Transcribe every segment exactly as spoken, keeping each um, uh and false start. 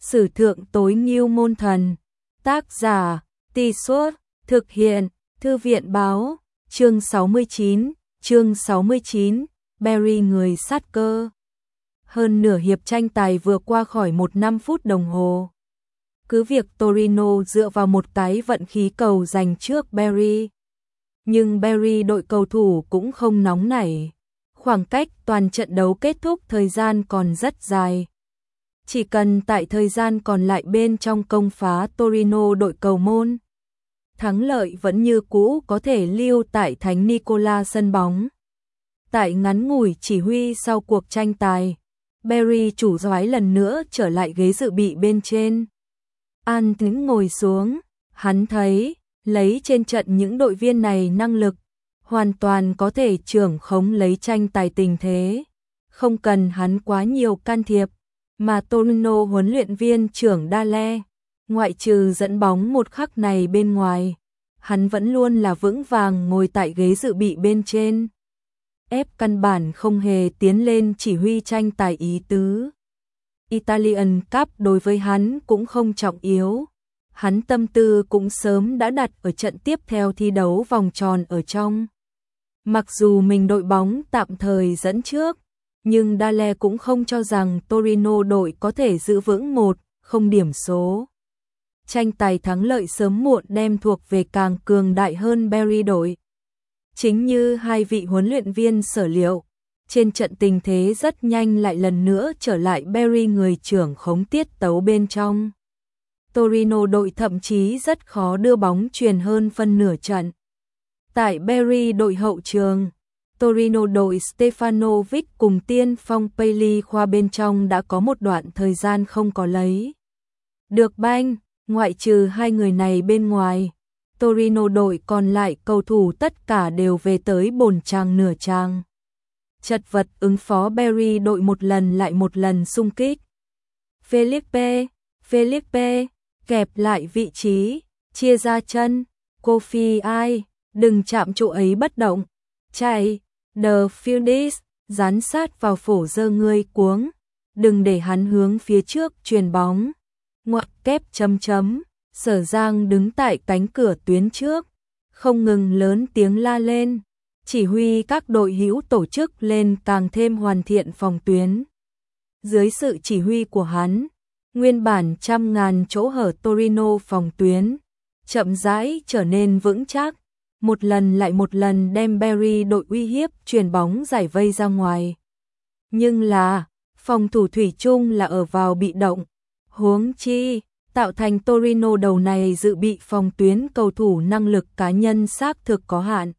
Sử thượng tối ngưu môn thần. Tác giả, Tì Suốt, thực hiện, Thư viện báo, chương sáu mươi chín, chương sáu mươi chín, Barry người sát cơ. Hơn nửa hiệp tranh tài vừa qua khỏi một năm phút đồng hồ. Cứ việc Torino dựa vào một cái vận khí cầu giành trước Barry. Nhưng Barry đội cầu thủ cũng không nóng nảy. Khoảng cách toàn trận đấu kết thúc thời gian còn rất dài. Chỉ cần tại thời gian còn lại bên trong công phá Torino đội cầu môn, thắng lợi vẫn như cũ có thể lưu tại Thánh Nicola sân bóng. Tại ngắn ngủi chỉ huy sau cuộc tranh tài, Barry chủ soái lần nữa trở lại ghế dự bị bên trên. An tính ngồi xuống, hắn thấy, lấy trên trận những đội viên này năng lực, hoàn toàn có thể trưởng khống lấy tranh tài tình thế. Không cần hắn quá nhiều can thiệp, mà Torino huấn luyện viên trưởng Dale, ngoại trừ dẫn bóng một khắc này bên ngoài, hắn vẫn luôn là vững vàng ngồi tại ghế dự bị bên trên. Ép căn bản không hề tiến lên chỉ huy tranh tài ý tứ. Italian Cup đối với hắn cũng không trọng yếu. Hắn tâm tư cũng sớm đã đặt ở trận tiếp theo thi đấu vòng tròn ở trong. Mặc dù mình đội bóng tạm thời dẫn trước, nhưng Dale cũng không cho rằng Torino đội có thể giữ vững một không điểm số. Tranh tài thắng lợi sớm muộn đem thuộc về càng cường đại hơn Barry đội. Chính như hai vị huấn luyện viên sở liệu, trên trận tình thế rất nhanh lại lần nữa trở lại Barry người trưởng khống tiết tấu bên trong. Torino đội thậm chí rất khó đưa bóng truyền hơn phân nửa trận. Tại Barry đội hậu trường, Torino đội Stefanovic cùng tiên phong Payli khoa bên trong đã có một đoạn thời gian không có lấy được banh, ngoại trừ hai người này bên ngoài. Torino đội còn lại cầu thủ tất cả đều về tới bồn chàng nửa chàng. Chật vật ứng phó Barry đội một lần lại một lần xung kích. Felipe, Felipe, kẹp lại vị trí, chia ra chân, Kofi ai, đừng chạm chỗ ấy bất động, chạy, The Fieldis, dán sát vào phổ dơ ngươi cuống, đừng để hắn hướng phía trước truyền bóng, ngoặc kép chấm chấm. Sở Giang đứng tại cánh cửa tuyến trước, không ngừng lớn tiếng la lên, chỉ huy các đội hữu tổ chức lên càng thêm hoàn thiện phòng tuyến. Dưới sự chỉ huy của hắn, nguyên bản trăm ngàn chỗ hở Torino phòng tuyến, chậm rãi trở nên vững chắc, một lần lại một lần đem Barry đội uy hiếp truyền bóng giải vây ra ngoài. Nhưng là, phòng thủ thủy chung là ở vào bị động, huống chi tạo thành Torino đầu này dự bị phòng tuyến cầu thủ năng lực cá nhân xác thực có hạn.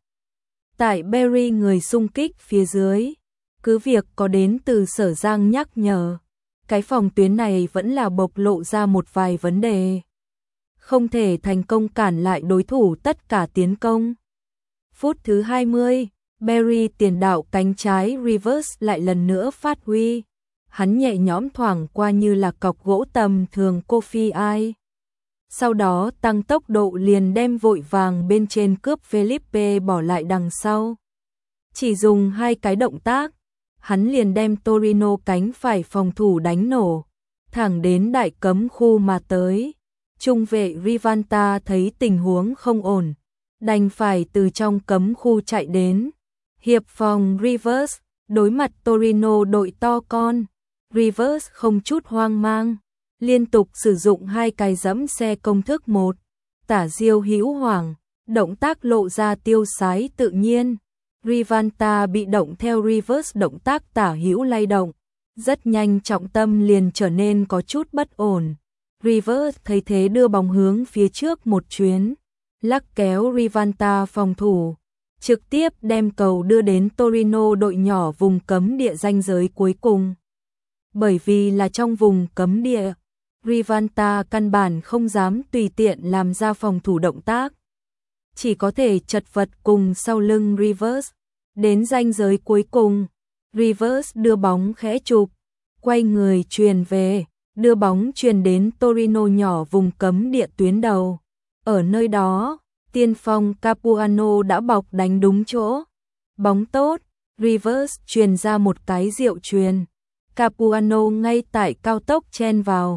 Tại Barry người xung kích phía dưới, cứ việc có đến từ Sở Giang nhắc nhở, cái phòng tuyến này vẫn là bộc lộ ra một vài vấn đề. Không thể thành công cản lại đối thủ tất cả tiến công. Phút thứ hai mươi, Barry tiền đạo cánh trái Rivers lại lần nữa phát huy. Hắn nhẹ nhõm thoảng qua như là cọc gỗ tầm thường Kofi ai. Sau đó tăng tốc độ liền đem vội vàng bên trên cướp Felipe bỏ lại đằng sau. Chỉ dùng hai cái động tác, hắn liền đem Torino cánh phải phòng thủ đánh nổ, thẳng đến đại cấm khu mà tới. Trung vệ Rivanta thấy tình huống không ổn, đành phải từ trong cấm khu chạy đến. Hiệp phòng Rivers, đối mặt Torino đội to con. Rivers không chút hoang mang, liên tục sử dụng hai cái dẫm xe công thức một, tả diêu hữu hoàng, động tác lộ ra tiêu sái tự nhiên. Rivanta bị động theo Rivers động tác tả hữu lay động, rất nhanh trọng tâm liền trở nên có chút bất ổn. Rivers thấy thế đưa bóng hướng phía trước một chuyến, lắc kéo Rivanta phòng thủ, trực tiếp đem cầu đưa đến Torino đội nhỏ vùng cấm địa ranh giới cuối cùng. Bởi vì là trong vùng cấm địa, Rivanta căn bản không dám tùy tiện làm ra phòng thủ động tác. Chỉ có thể chật vật cùng sau lưng Rivers. Đến ranh giới cuối cùng, Rivers đưa bóng khẽ chụp, quay người truyền về, đưa bóng truyền đến Torino nhỏ vùng cấm địa tuyến đầu. Ở nơi đó, tiên phong Capuano đã bọc đánh đúng chỗ. Bóng tốt, Rivers truyền ra một cái diệu truyền. Capuano ngay tại cao tốc chen vào,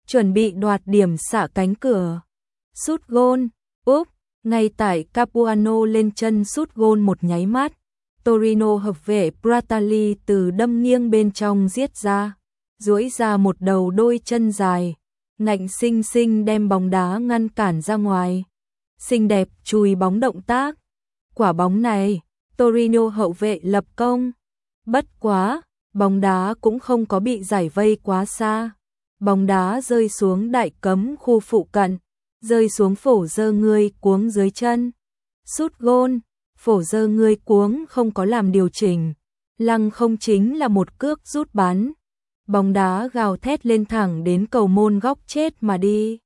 chuẩn bị đoạt điểm xạ cánh cửa. Sút gôn, úp, ngay tại Capuano lên chân sút gôn một nháy mắt. Torino hợp vệ Pratali từ đâm nghiêng bên trong giết ra, duỗi ra một đầu đôi chân dài, ngạnh xinh xinh đem bóng đá ngăn cản ra ngoài. Xinh đẹp chùi bóng động tác. Quả bóng này, Torino hậu vệ lập công. Bất quá, bóng đá cũng không có bị giải vây quá xa. Bóng đá rơi xuống đại cấm khu phụ cận, rơi xuống phổ dơ người cuống dưới chân. Sút gôn, phổ dơ người cuống không có làm điều chỉnh. Lăng không chính là một cước rút bắn. Bóng đá gào thét lên thẳng đến cầu môn góc chết mà đi.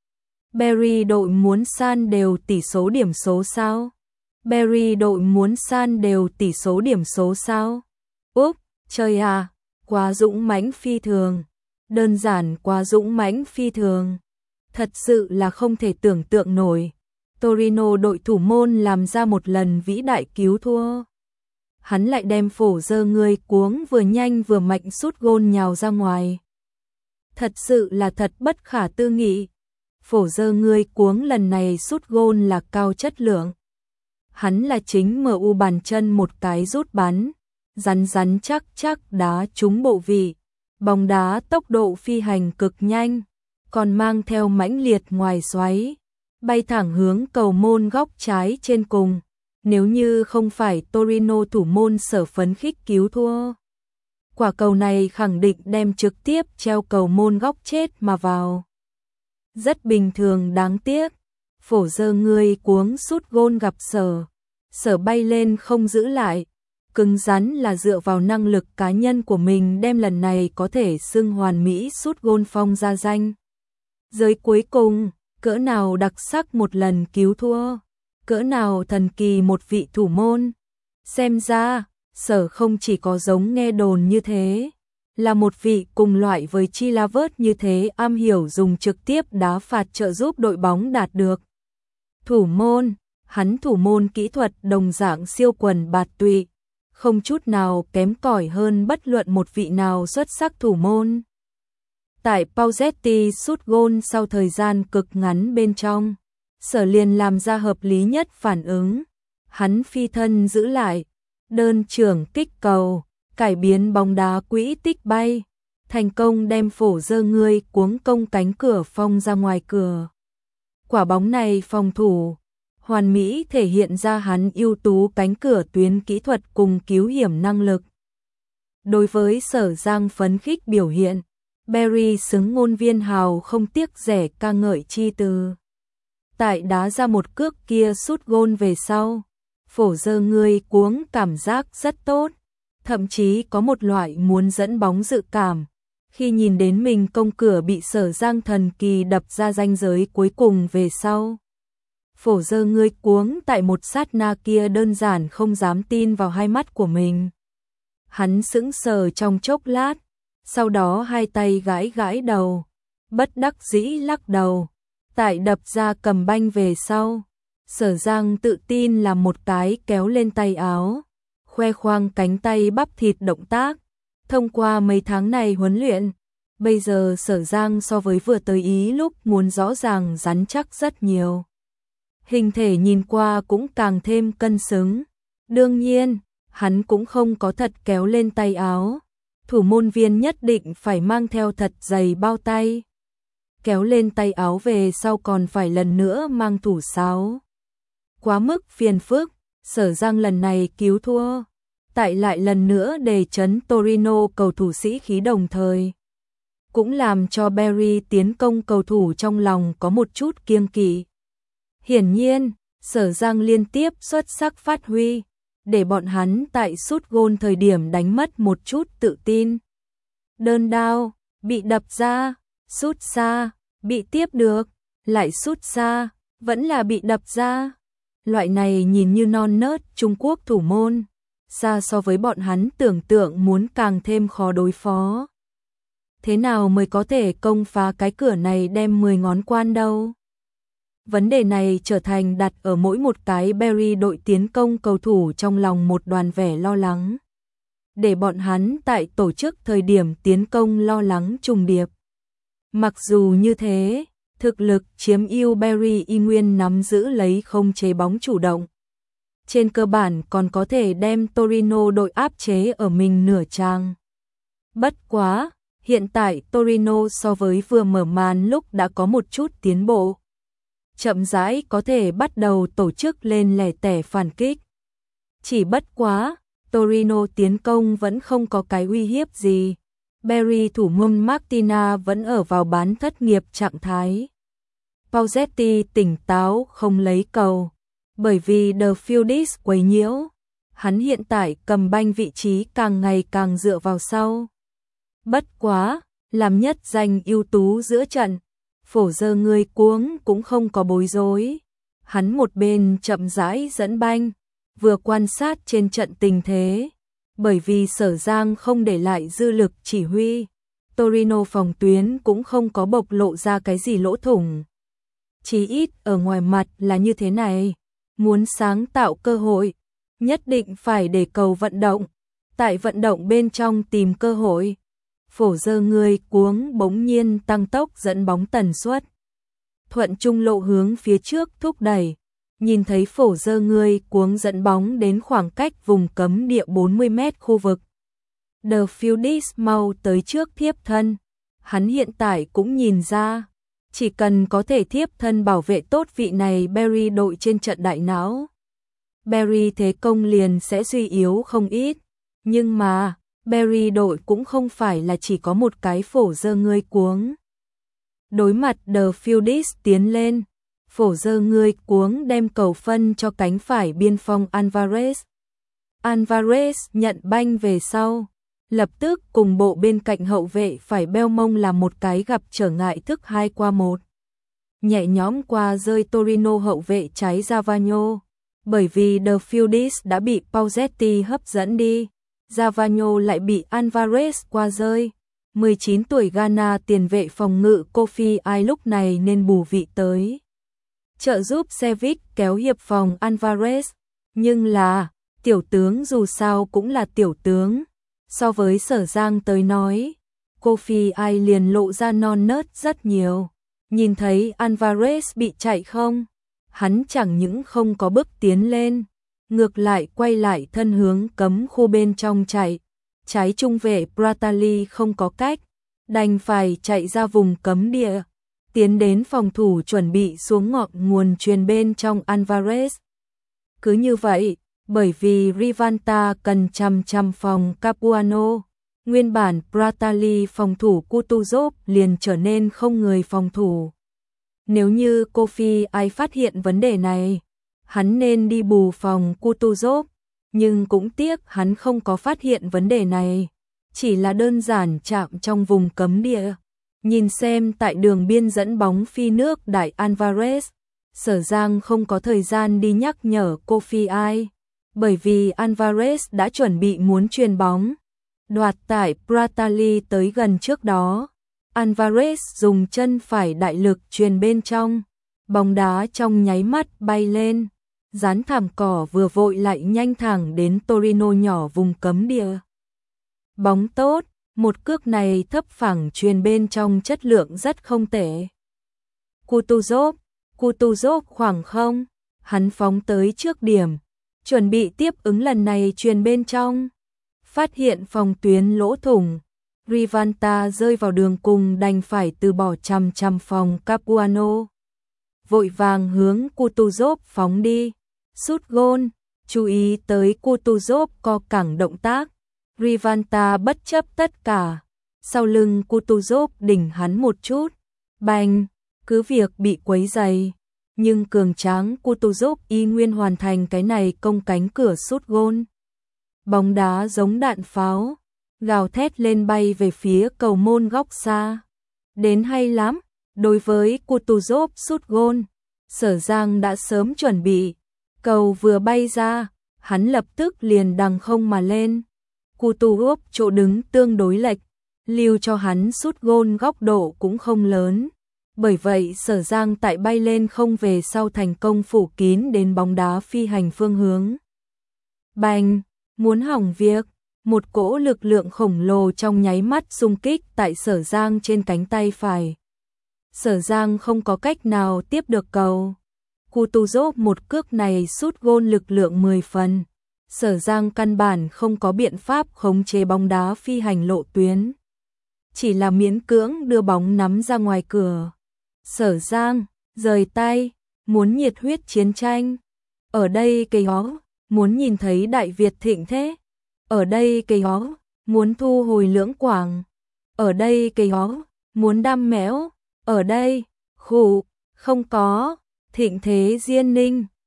Barry đội muốn san đều tỷ số điểm số sao? Barry đội muốn san đều tỷ số điểm số sao? Úp, trời à, quá dũng mãnh phi thường. Đơn giản quá dũng mãnh phi thường. Thật sự là không thể tưởng tượng nổi. Torino đội thủ môn làm ra một lần vĩ đại cứu thua. Hắn lại đem phổ dơ người cuống vừa nhanh vừa mạnh sút gôn nhào ra ngoài. Thật sự là thật bất khả tư nghị. Phổ dơ người cuống lần này sút gôn là cao chất lượng. Hắn là chính em u bàn chân một cái rút bắn, rắn rắn chắc chắc đá trúng bộ vị. Bóng đá tốc độ phi hành cực nhanh, còn mang theo mãnh liệt ngoài xoáy, bay thẳng hướng cầu môn góc trái trên cùng. Nếu như không phải Torino thủ môn sở phấn khích cứu thua, quả cầu này khẳng định đem trực tiếp treo cầu môn góc chết mà vào. Rất bình thường đáng tiếc, phổ dơ người cuống sút gôn gặp sở. Sở bay lên không giữ lại, cứng rắn là dựa vào năng lực cá nhân của mình đem lần này có thể xưng hoàn mỹ sút gôn phong ra danh. Giới cuối cùng, cỡ nào đặc sắc một lần cứu thua, cỡ nào thần kỳ một vị thủ môn. Xem ra, sở không chỉ có giống nghe đồn như thế, là một vị cùng loại với Chilavert như thế am hiểu dùng trực tiếp đá phạt trợ giúp đội bóng đạt được. Thủ môn, hắn thủ môn kỹ thuật đồng dạng siêu quần bạt tụy, không chút nào kém cỏi hơn bất luận một vị nào xuất sắc thủ môn. Tại Pausetti sút gôn sau thời gian cực ngắn bên trong, sở liền làm ra hợp lý nhất phản ứng. Hắn phi thân giữ lại, đơn trưởng kích cầu, cải biến bóng đá quỹ tích bay, thành công đem phổ dơ người cuống công cánh cửa phong ra ngoài cửa. Quả bóng này phòng thủ hoàn mỹ thể hiện ra hắn ưu tú cánh cửa tuyến kỹ thuật cùng cứu hiểm năng lực. Đối với Sở Giang phấn khích biểu hiện, Barry xứng ngôn viên hào không tiếc rẻ ca ngợi chi từ. Tại đá ra một cước kia sút gôn về sau, phổ dơ người cuống cảm giác rất tốt, thậm chí có một loại muốn dẫn bóng dự cảm. Khi nhìn đến mình công cửa bị Sở Giang thần kỳ đập ra ranh giới cuối cùng về sau, phổ dơ người cuống tại một sát na kia đơn giản không dám tin vào hai mắt của mình. Hắn sững sờ trong chốc lát, sau đó hai tay gãi gãi đầu, bất đắc dĩ lắc đầu. Tại đập ra cầm banh về sau, Sở Giang tự tin làm một cái kéo lên tay áo, khoe khoang cánh tay bắp thịt động tác. Thông qua mấy tháng này huấn luyện, bây giờ Sở Giang so với vừa tới Ý lúc muốn rõ ràng rắn chắc rất nhiều. Hình thể nhìn qua cũng càng thêm cân xứng. Đương nhiên, hắn cũng không có thật kéo lên tay áo. Thủ môn viên nhất định phải mang theo thật dày bao tay. Kéo lên tay áo về sau còn phải lần nữa mang thủ sáo. Quá mức phiền phức, Sở Giang lần này cứu thua. Tại lại lần nữa đề chấn Torino cầu thủ sĩ khí đồng thời. Cũng làm cho Barry tiến công cầu thủ trong lòng có một chút kiêng kỵ. Hiển nhiên, Sở Giang liên tiếp xuất sắc phát huy, để bọn hắn tại sút gôn thời điểm đánh mất một chút tự tin. Đơn đao, bị đập ra, sút xa, bị tiếp được, lại sút xa, vẫn là bị đập ra. Loại này nhìn như non nớt Trung Quốc thủ môn, xa so với bọn hắn tưởng tượng muốn càng thêm khó đối phó. Thế nào mới có thể công phá cái cửa này đem mười ngón quan đâu? Vấn đề này trở thành đặt ở mỗi một cái Barry đội tiến công cầu thủ trong lòng một đoàn vẻ lo lắng. Để bọn hắn tại tổ chức thời điểm tiến công lo lắng trùng điệp. Mặc dù như thế, thực lực chiếm ưu Barry y nguyên nắm giữ lấy không chế bóng chủ động. Trên cơ bản còn có thể đem Torino đội áp chế ở mình nửa trang. Bất quá, hiện tại Torino so với vừa mở màn lúc đã có một chút tiến bộ. Chậm rãi có thể bắt đầu tổ chức lên lẻ tẻ phản kích. Chỉ bất quá, Torino tiến công vẫn không có cái uy hiếp gì. Barry thủ môn Martina vẫn ở vào bán thất nghiệp trạng thái. Pausetti tỉnh táo không lấy cầu, bởi vì The Fieldis quấy nhiễu. Hắn hiện tại cầm banh vị trí càng ngày càng dựa vào sau. Bất quá, làm nhất danh ưu tú giữa trận, phổ giờ người cuống cũng không có bối rối. Hắn một bên chậm rãi dẫn banh, vừa quan sát trên trận tình thế. Bởi vì Sở Giang không để lại dư lực chỉ huy, Torino phòng tuyến cũng không có bộc lộ ra cái gì lỗ thủng. Chỉ ít ở ngoài mặt là như thế này, muốn sáng tạo cơ hội, nhất định phải để cầu vận động, tại vận động bên trong tìm cơ hội. Phổ giờ người cuống bỗng nhiên tăng tốc dẫn bóng tần suất. Thuận trung lộ hướng phía trước thúc đẩy, nhìn thấy phổ giờ người cuống dẫn bóng đến khoảng cách vùng cấm địa bốn mươi mét khu vực. The Fieldis mau tới trước thiếp thân. Hắn hiện tại cũng nhìn ra, chỉ cần có thể thiếp thân bảo vệ tốt vị này Barry đội trên trận đại não, Barry thế công liền sẽ suy yếu không ít. Nhưng mà, Barry đội cũng không phải là chỉ có một cái phổ giờ người cuống. Đối mặt The Fieldis tiến lên, phổ giờ người cuống đem cầu phân cho cánh phải biên phong Alvarez. Alvarez nhận banh về sau, lập tức cùng bộ bên cạnh hậu vệ phải beo mông là một cái gặp trở ngại thức hai qua một. Nhẹ nhõm qua rơi Torino hậu vệ trái Zavagno, bởi vì The Fieldis đã bị Pausetti hấp dẫn đi. Zavagno lại bị Alvarez qua rơi. mười chín tuổi Ghana tiền vệ phòng ngự Kofi Ai lúc này nên bù vị tới, trợ giúp Cevic kéo hiệp phòng Alvarez. Nhưng là, tiểu tướng dù sao cũng là tiểu tướng. So với Sở Giang tới nói, Kofi Ai liền lộ ra non nớt rất nhiều. Nhìn thấy Alvarez bị chạy không, hắn chẳng những không có bước tiến lên, ngược lại quay lại thân hướng cấm khu bên trong chạy. Trái trung vệ Pratali không có cách, đành phải chạy ra vùng cấm địa, tiến đến phòng thủ chuẩn bị xuống ngọn nguồn truyền bên trong Alvarez. Cứ như vậy, bởi vì Rivalta cần chăm chăm phòng Capuano, nguyên bản Pratali phòng thủ Kutuzov liền trở nên không người phòng thủ. Nếu như Kofi Ai phát hiện vấn đề này, hắn nên đi bù phòng Kutuzov, nhưng cũng tiếc hắn không có phát hiện vấn đề này, chỉ là đơn giản chạm trong vùng cấm địa. Nhìn xem tại đường biên dẫn bóng phi nước đại Alvarez, Sở Giang không có thời gian đi nhắc nhở Kofi Ai, bởi vì Alvarez đã chuẩn bị muốn chuyền bóng, đoạt tại Pratali tới gần trước đó. Alvarez dùng chân phải đại lực chuyền bên trong, bóng đá trong nháy mắt bay lên, dán thảm cỏ vừa vội lại nhanh thẳng đến Torino nhỏ vùng cấm địa. Bóng tốt, một cước này thấp phẳng chuyền bên trong chất lượng rất không tệ. Kutuzov, Kutuzov khoảng không, hắn phóng tới trước điểm, chuẩn bị tiếp ứng lần này chuyền bên trong. Phát hiện phòng tuyến lỗ thủng, Rivalta rơi vào đường cùng đành phải từ bỏ chăm chăm phòng Capuano. Vội vàng hướng Kutuzov phóng đi, sút gôn, chú ý tới Kutuzov co cẳng động tác. Rivalta bất chấp tất cả, sau lưng Kutuzov đỉnh hắn một chút, bành, cứ việc bị quấy dày, nhưng cường tráng Kutuzov y nguyên hoàn thành cái này công cánh cửa sút gôn. Bóng đá giống đạn pháo, gào thét lên bay về phía cầu môn góc xa. Đến hay lắm, đối với Kutuzov sút gôn, Sở Giang đã sớm chuẩn bị, cầu vừa bay ra, hắn lập tức liền đằng không mà lên. Kutuzov chỗ đứng tương đối lệch, lưu cho hắn sút gôn góc độ cũng không lớn. Bởi vậy Sở Giang tại bay lên không về sau thành công phủ kín đến bóng đá phi hành phương hướng. Bành, muốn hỏng việc, một cỗ lực lượng khổng lồ trong nháy mắt xung kích tại Sở Giang trên cánh tay phải, Sở Giang không có cách nào tiếp được cầu. Kutuzov một cước này sút gôn lực lượng mười phần. Sở Giang căn bản không có biện pháp khống chế bóng đá phi hành lộ tuyến. Chỉ là miễn cưỡng đưa bóng nắm ra ngoài cửa. Sở Giang, rời tay, muốn nhiệt huyết chiến tranh. Ở đây cây hó, muốn nhìn thấy Đại Việt thịnh thế. Ở đây cây hó, muốn thu hồi Lưỡng Quảng. Ở đây cây hó, muốn đam mẽo. Ở đây, khủ, không có, thịnh thế Diên Ninh.